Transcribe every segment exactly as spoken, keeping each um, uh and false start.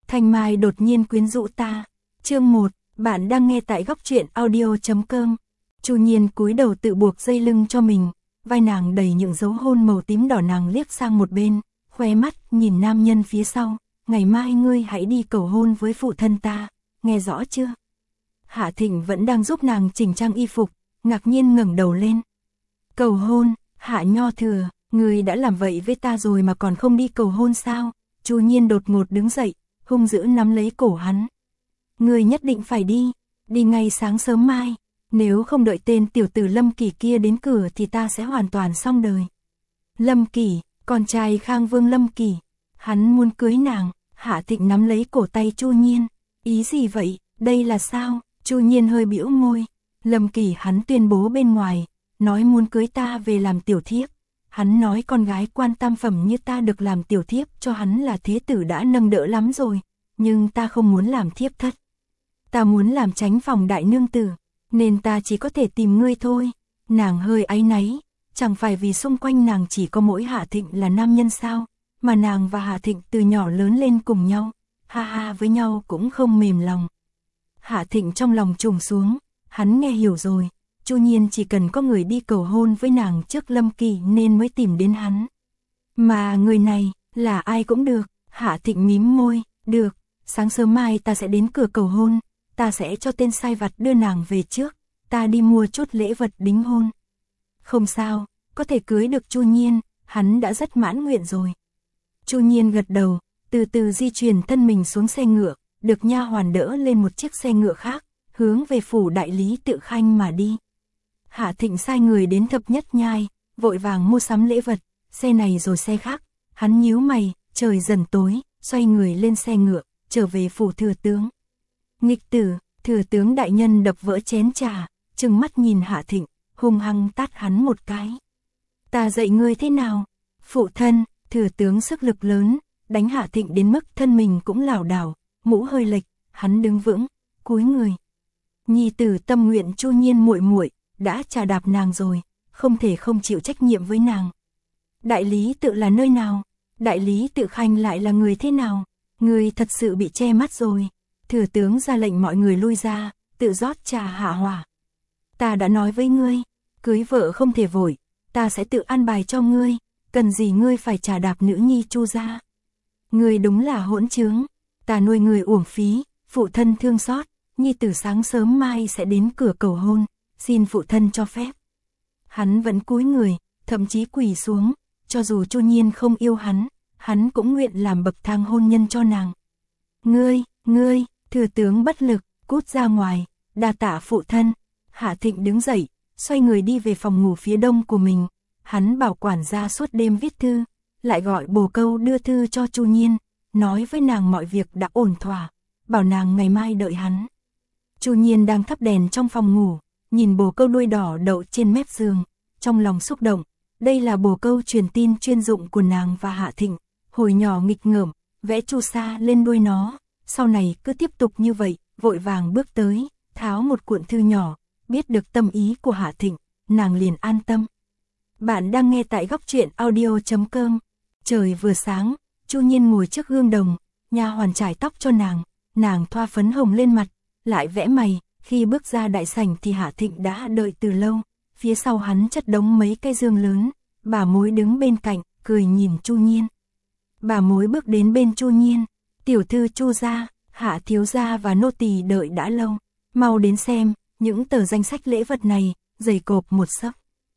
Thanh Mai đột nhiên quyến rũ ta. Chương một, bạn đang nghe tại góc truyện audio chấm com. Chu Nhiên cúi đầu tự buộc dây lưng cho mình, vai nàng đầy những dấu hôn màu tím đỏ, nàng liếc sang một bên, khóe mắt nhìn nam nhân phía sau, ngày mai ngươi hãy đi cầu hôn với phụ thân ta, nghe rõ chưa? Hạ Thịnh vẫn đang giúp nàng chỉnh trang y phục, ngạc nhiên ngẩng đầu lên. Cầu hôn, Hạ Nho Thừa, ngươi đã làm vậy với ta rồi mà còn không đi cầu hôn sao? Chu Nhiên đột ngột đứng dậy, hung dữ nắm lấy cổ hắn. Ngươi nhất định phải đi, đi ngay sáng sớm mai, nếu không đợi tên tiểu tử Lâm Kỳ kia đến cửa thì ta sẽ hoàn toàn xong đời. Lâm Kỳ, con trai Khang Vương Lâm Kỳ, hắn muốn cưới nàng. Hạ Thịnh nắm lấy cổ tay Chu Nhiên. Ý gì vậy, đây là sao? Chu Nhiên hơi bĩu môi. Lâm Kỳ hắn tuyên bố bên ngoài, nói muốn cưới ta về làm tiểu thiếp. Hắn nói con gái quan tam phẩm như ta được làm tiểu thiếp cho hắn là thế tử đã nâng đỡ lắm rồi, nhưng ta không muốn làm thiếp thất. Ta muốn làm tránh phòng đại nương tử, nên ta chỉ có thể tìm ngươi thôi. Nàng hơi áy náy, chẳng phải vì xung quanh nàng chỉ có mỗi Hạ Thịnh là nam nhân sao, mà nàng và Hạ Thịnh từ nhỏ lớn lên cùng nhau, ha ha với nhau cũng không mềm lòng. Hạ Thịnh trong lòng trùng xuống, hắn nghe hiểu rồi, Chu Nhiên chỉ cần có người đi cầu hôn với nàng trước Lâm Kỳ nên mới tìm đến hắn. Mà người này, là ai cũng được. Hạ Thịnh mím môi, được, sáng sớm mai ta sẽ đến cửa cầu hôn, ta sẽ cho tên sai vặt đưa nàng về trước, ta đi mua chút lễ vật đính hôn. Không sao, có thể cưới được Chu Nhiên, hắn đã rất mãn nguyện rồi. Chu Nhiên gật đầu, từ từ di chuyển thân mình xuống xe ngựa, được nha hoàn đỡ lên một chiếc xe ngựa khác, hướng về phủ đại lý Tự Khanh mà đi. Hạ Thịnh sai người đến Thập Nhất Nhai, vội vàng mua sắm lễ vật, xe này rồi xe khác. Hắn nhíu mày, trời dần tối, xoay người lên xe ngựa, trở về phủ thừa tướng. Nghịch tử, thừa tướng đại nhân đập vỡ chén trà, trừng mắt nhìn Hạ Thịnh, hung hăng tát hắn một cái. Ta dạy ngươi thế nào? Phụ thân, thừa tướng sức lực lớn, đánh Hạ Thịnh đến mức thân mình cũng lảo đảo, mũ hơi lệch, hắn đứng vững, cúi người. Nhi tử tâm nguyện Chu Nhiên muội muội đã trà đạp nàng rồi, không thể không chịu trách nhiệm với nàng. Đại lý Tự là nơi nào? Đại lý Tự Khanh lại là người thế nào? Người thật sự bị che mắt rồi. Thừa tướng ra lệnh mọi người lui ra, tự rót trà hạ hỏa. Ta đã nói với ngươi, cưới vợ không thể vội, ta sẽ tự an bài cho ngươi, cần gì ngươi phải trà đạp nữ nhi Chu gia. Ngươi đúng là hỗn trướng, ta nuôi ngươi uổng phí, phụ thân thương xót, nhi tử sáng sớm mai sẽ đến cửa cầu hôn, xin phụ thân cho phép. Hắn vẫn cúi người, thậm chí quỳ xuống, cho dù Chu Nhiên không yêu hắn, hắn cũng nguyện làm bậc thang hôn nhân cho nàng. Ngươi, ngươi, thừa tướng bất lực, cút ra ngoài, đa tạ phụ thân. Hạ Thịnh đứng dậy, xoay người đi về phòng ngủ phía đông của mình. Hắn bảo quản gia suốt đêm viết thư, lại gọi bồ câu đưa thư cho Chu Nhiên, nói với nàng mọi việc đã ổn thỏa, bảo nàng ngày mai đợi hắn. Chu Nhiên đang thắp đèn trong phòng ngủ, nhìn bồ câu đuôi đỏ đậu trên mép giường, trong lòng xúc động. Đây là bồ câu truyền tin chuyên dụng của nàng và Hạ Thịnh, hồi nhỏ nghịch ngợm, vẽ chu sa lên đuôi nó, sau này cứ tiếp tục như vậy, vội vàng bước tới, tháo một cuộn thư nhỏ, biết được tâm ý của Hạ Thịnh, nàng liền an tâm. Bạn đang nghe tại góc truyện audio chấm com. Trời vừa sáng, Chu Nhiên ngồi trước gương đồng, nha hoàn chải tóc cho nàng, nàng thoa phấn hồng lên mặt, lại vẽ mày, khi bước ra đại sảnh thì Hạ Thịnh đã đợi từ lâu, phía sau hắn chất đống mấy cây dương lớn, bà mối đứng bên cạnh, cười nhìn Chu Nhiên. Bà mối bước đến bên Chu Nhiên, tiểu thư Chu gia, Hạ thiếu gia và nô tỳ đợi đã lâu, mau đến xem, những tờ danh sách lễ vật này, dày cộp một xấp.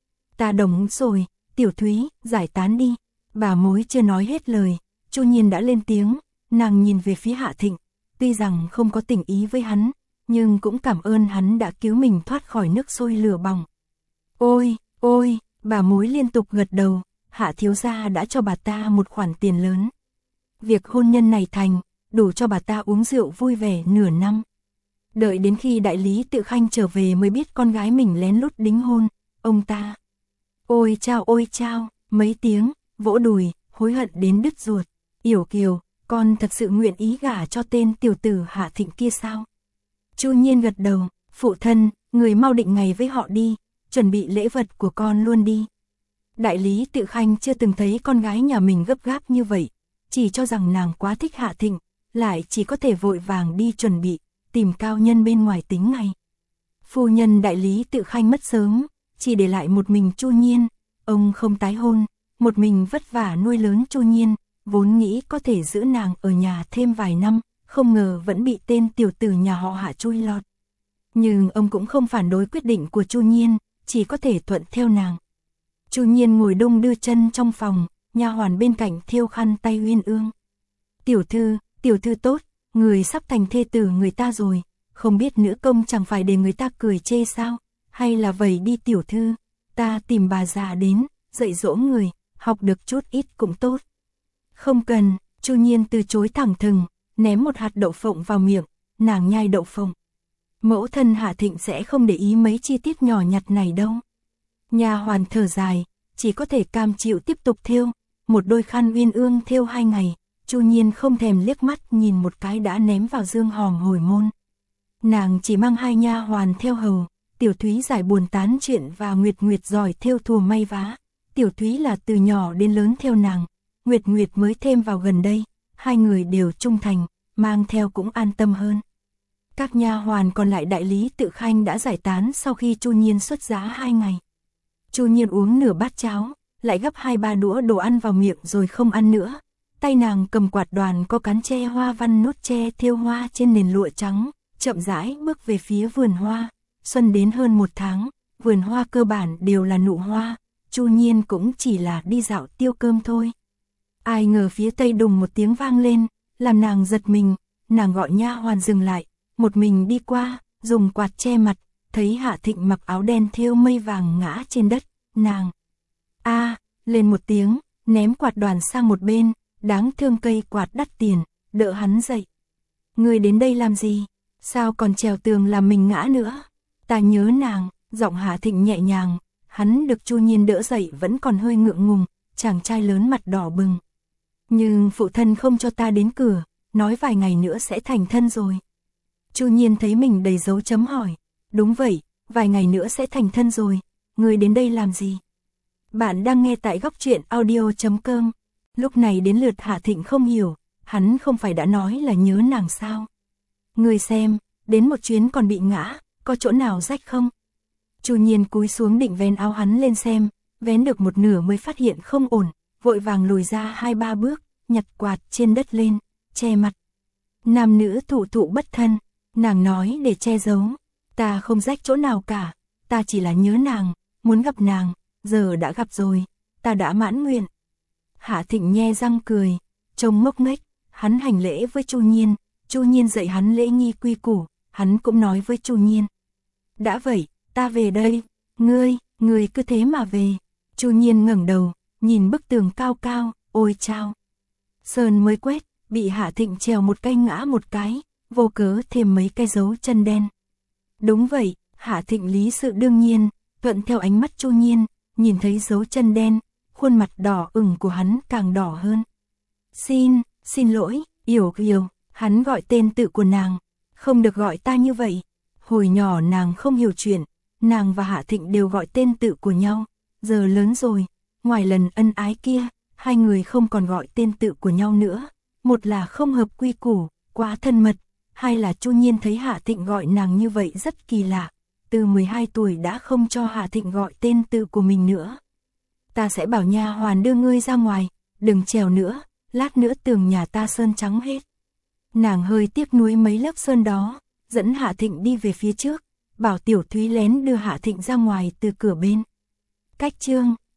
Ta đồng rồi, tiểu Thúy, giải tán đi. Bà mối chưa nói hết lời, Chu Nhiên đã lên tiếng, nàng nhìn về phía Hạ Thịnh, tuy rằng không có tình ý với hắn, nhưng cũng cảm ơn hắn đã cứu mình thoát khỏi nước sôi lửa bỏng. Ôi, ôi, bà mối liên tục gật đầu, Hạ thiếu gia đã cho bà ta một khoản tiền lớn. Việc hôn nhân này thành, đủ cho bà ta uống rượu vui vẻ nửa năm. Đợi đến khi đại lý Tự Khanh trở về mới biết con gái mình lén lút đính hôn, ông ta. Ôi chao ôi chao, mấy tiếng, vỗ đùi, hối hận đến đứt ruột. Yểu Kiều, con thật sự nguyện ý gả cho tên tiểu tử Hạ Thịnh kia sao? Chu Nhiên gật đầu, phụ thân, người mau định ngày với họ đi, chuẩn bị lễ vật của con luôn đi. Đại lý Tự Khanh chưa từng thấy con gái nhà mình gấp gáp như vậy, chỉ cho rằng nàng quá thích Hạ Thịnh, lại chỉ có thể vội vàng đi chuẩn bị, tìm cao nhân bên ngoài tính ngày. Phu nhân đại lý Tự Khanh mất sớm, chỉ để lại một mình Chu Nhiên, ông không tái hôn, một mình vất vả nuôi lớn Chu Nhiên, vốn nghĩ có thể giữ nàng ở nhà thêm vài năm, không ngờ vẫn bị tên tiểu tử nhà họ Hạ chui lọt. Nhưng ông cũng không phản đối quyết định của Chu Nhiên, chỉ có thể thuận theo nàng. Chu Nhiên ngồi đung đưa chân trong phòng, nha hoàn bên cạnh thêu khăn tay uyên ương. Tiểu thư, tiểu thư tốt, người sắp thành thê tử người ta rồi, không biết nữ công chẳng phải để người ta cười chê sao, hay là vậy đi tiểu thư, ta tìm bà già đến, dạy dỗ người, học được chút ít cũng tốt. Không cần, Chu Nhiên từ chối thẳng thừng, ném một hạt đậu phộng vào miệng, nàng nhai đậu phộng. Mẫu thân Hạ Thịnh sẽ không để ý mấy chi tiết nhỏ nhặt này đâu. Nha hoàn thở dài, chỉ có thể cam chịu tiếp tục thêu, một đôi khăn uyên ương thêu hai ngày, Chu Nhiên không thèm liếc mắt nhìn một cái đã ném vào dương hòm hồi môn. Nàng chỉ mang hai nha hoàn theo hầu, Tiểu Thúy giải buồn tán chuyện và Nguyệt Nguyệt giỏi thêu thùa may vá. Tiểu Thúy là từ nhỏ đến lớn theo nàng, Nguyệt Nguyệt mới thêm vào gần đây, hai người đều trung thành, mang theo cũng an tâm hơn. Các nha hoàn còn lại đại lý Tự Khanh đã giải tán sau khi Chu Nhiên xuất giá hai ngày. Chu Nhiên uống nửa bát cháo, lại gấp hai ba đũa đồ ăn vào miệng rồi không ăn nữa. Tay nàng cầm quạt đoàn có cán tre hoa văn nốt tre thêu hoa trên nền lụa trắng, chậm rãi bước về phía vườn hoa. Xuân đến hơn một tháng, vườn hoa cơ bản đều là nụ hoa, Chu Nhiên cũng chỉ là đi dạo tiêu cơm thôi. Ai ngờ phía tây đùng một tiếng vang lên, làm nàng giật mình, nàng gọi nha hoàn dừng lại, một mình đi qua, dùng quạt che mặt, thấy Hạ Thịnh mặc áo đen thêu mây vàng ngã trên đất, nàng a lên một tiếng, ném quạt đoàn sang một bên, đáng thương cây quạt đắt tiền, đỡ hắn dậy. Người đến đây làm gì? Sao còn trèo tường làm mình ngã nữa? Ta nhớ nàng, giọng Hạ Thịnh nhẹ nhàng, hắn được Chu Nhiên đỡ dậy vẫn còn hơi ngượng ngùng, chàng trai lớn mặt đỏ bừng. Nhưng phụ thân không cho ta đến cửa, nói vài ngày nữa sẽ thành thân rồi. Chu Nhiên thấy mình đầy dấu chấm hỏi, đúng vậy, vài ngày nữa sẽ thành thân rồi, người đến đây làm gì? Bạn đang nghe tại góc truyện audio chấm com. Lúc này đến lượt Hạ Thịnh không hiểu, hắn không phải đã nói là nhớ nàng sao? Người xem, đến một chuyến còn bị ngã, có chỗ nào rách không? Chu Nhiên cúi xuống định vén áo hắn lên xem, vén được một nửa mới phát hiện không ổn, vội vàng lùi ra hai ba bước, nhặt quạt trên đất lên, che mặt. Nam nữ thụ thụ bất thân, nàng nói để che giấu, ta không rách chỗ nào cả, ta chỉ là nhớ nàng, muốn gặp nàng, giờ đã gặp rồi, ta đã mãn nguyện. Hạ Thịnh nhe răng cười, trông ngốc nghếch, hắn hành lễ với Chu Nhiên, Chu Nhiên dạy hắn lễ nghi quy củ, hắn cũng nói với Chu Nhiên. Đã vậy, ta về đây, ngươi, ngươi cứ thế mà về. Chu Nhiên ngẩng đầu, nhìn bức tường cao cao, ôi chao. Sơn mới quét, bị Hạ Thịnh trèo một cây ngã một cái, vô cớ thêm mấy cái dấu chân đen. Đúng vậy, Hạ Thịnh lý sự đương nhiên, thuận theo ánh mắt Chu Nhiên, nhìn thấy dấu chân đen, khuôn mặt đỏ ửng của hắn càng đỏ hơn. Xin, xin lỗi, Yểu Yểu, hắn gọi tên tự của nàng, không được gọi ta như vậy. Hồi nhỏ nàng không hiểu chuyện, nàng và Hạ Thịnh đều gọi tên tự của nhau, giờ lớn rồi, ngoài lần ân ái kia, hai người không còn gọi tên tự của nhau nữa, một là không hợp quy củ, quá thân mật, hai là Chu Nhiên thấy Hạ Thịnh gọi nàng như vậy rất kỳ lạ, từ mười hai tuổi đã không cho Hạ Thịnh gọi tên tự của mình nữa. Ta sẽ bảo nha hoàn đưa ngươi ra ngoài, đừng trèo nữa, lát nữa tường nhà ta sơn trắng hết. Nàng hơi tiếc nuối mấy lớp sơn đó, dẫn Hạ Thịnh đi về phía trước, bảo Tiểu Thúy lén đưa Hạ Thịnh ra ngoài từ cửa bên. Cách chương,